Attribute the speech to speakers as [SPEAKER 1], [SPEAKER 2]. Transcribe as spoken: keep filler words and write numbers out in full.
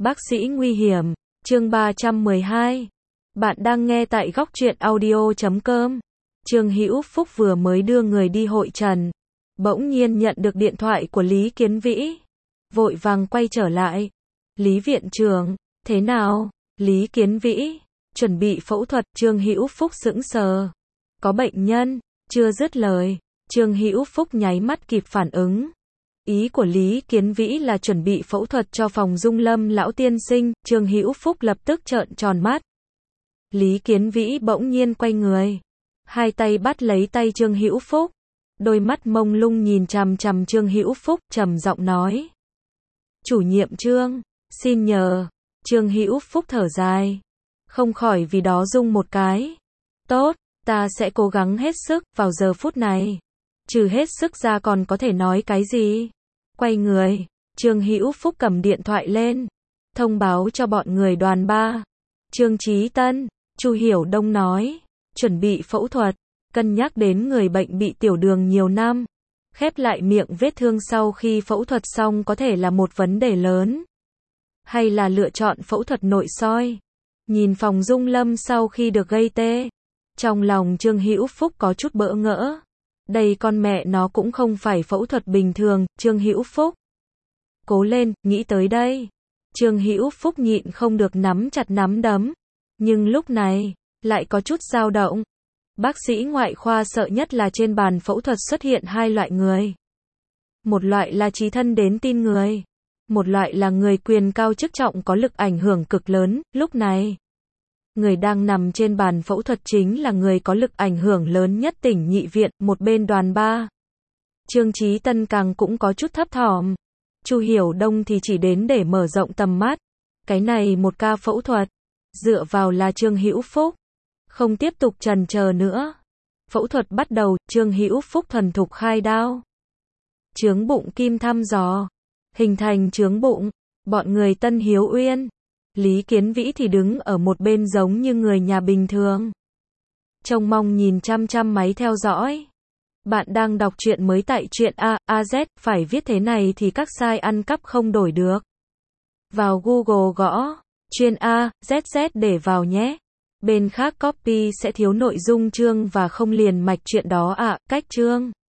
[SPEAKER 1] Bác sĩ nguy hiểm, chương ba trăm mười hai. Bạn đang nghe tại góc truyện audio chấm com. Trương Hữu Phúc vừa mới đưa người đi hội trần, bỗng nhiên nhận được điện thoại của Lý Kiến Vĩ. Vội vàng quay trở lại. Lý viện trưởng, thế nào? Lý Kiến Vĩ, chuẩn bị phẫu thuật. Trương Hữu Phúc sững sờ. Có bệnh nhân, chưa dứt lời, Trương Hữu Phúc nháy mắt kịp phản ứng. Ý của Lý Kiến Vĩ là chuẩn bị phẫu thuật cho Phòng Dung Lâm lão tiên sinh. Trương Hữu Phúc lập tức trợn tròn mắt. Lý Kiến Vĩ bỗng nhiên quay người, hai tay bắt lấy tay Trương Hữu Phúc, đôi mắt mông lung nhìn chằm chằm Trương Hữu Phúc, trầm giọng nói: "Chủ nhiệm Trương, xin nhờ." Trương Hữu Phúc thở dài, không khỏi vì đó rung một cái. "Tốt, ta sẽ cố gắng hết sức." Vào giờ phút này, trừ hết sức ra còn có thể nói cái gì? Quay người, Trương Hữu Phúc cầm điện thoại lên, thông báo cho bọn người đoàn ba. Trương Chí Tân, Chu Hiểu Đông nói, chuẩn bị phẫu thuật, cân nhắc đến người bệnh bị tiểu đường nhiều năm, khép lại miệng vết thương sau khi phẫu thuật xong có thể là một vấn đề lớn. Hay là lựa chọn phẫu thuật nội soi. Nhìn Phòng Dung Lâm sau khi được gây tê, trong lòng Trương Hữu Phúc có chút bỡ ngỡ. Đây con mẹ nó cũng không phải phẫu thuật bình thường. Trương Hữu Phúc, cố lên. Nghĩ tới đây, Trương Hữu Phúc nhịn không được nắm chặt nắm đấm, nhưng lúc này lại có chút dao động. Bác sĩ ngoại khoa sợ nhất là trên bàn phẫu thuật xuất hiện hai loại người. Một loại là chí thân đến tin người, một loại là người quyền cao chức trọng có lực ảnh hưởng cực lớn. Lúc này, người đang nằm trên bàn phẫu thuật chính là người có lực ảnh hưởng lớn nhất tỉnh nhị viện. Một bên đoàn ba, Trương Chí Tân càng cũng có chút thấp thỏm. Chu Hiểu Đông thì chỉ đến để mở rộng tầm mắt. Cái này một ca phẫu thuật, dựa vào là Trương Hữu Phúc. Không tiếp tục chần chờ nữa. Phẫu thuật bắt đầu. Trương Hữu Phúc thuần thục khai đao. Chướng bụng kim thăm dò, hình thành chướng bụng. Bọn người Tân Hiếu Uyên, Lý Kiến Vĩ thì đứng ở một bên giống như người nhà bình thường, trông mong nhìn chăm chăm máy theo dõi. Bạn đang đọc truyện mới tại truyện A, A Z, phải viết thế này thì các sai ăn cắp không đổi được. Vào Google gõ chuyên A, Z Z để vào nhé. Bên khác copy sẽ thiếu nội dung chương và không liền mạch truyện đó ạ. À, cách chương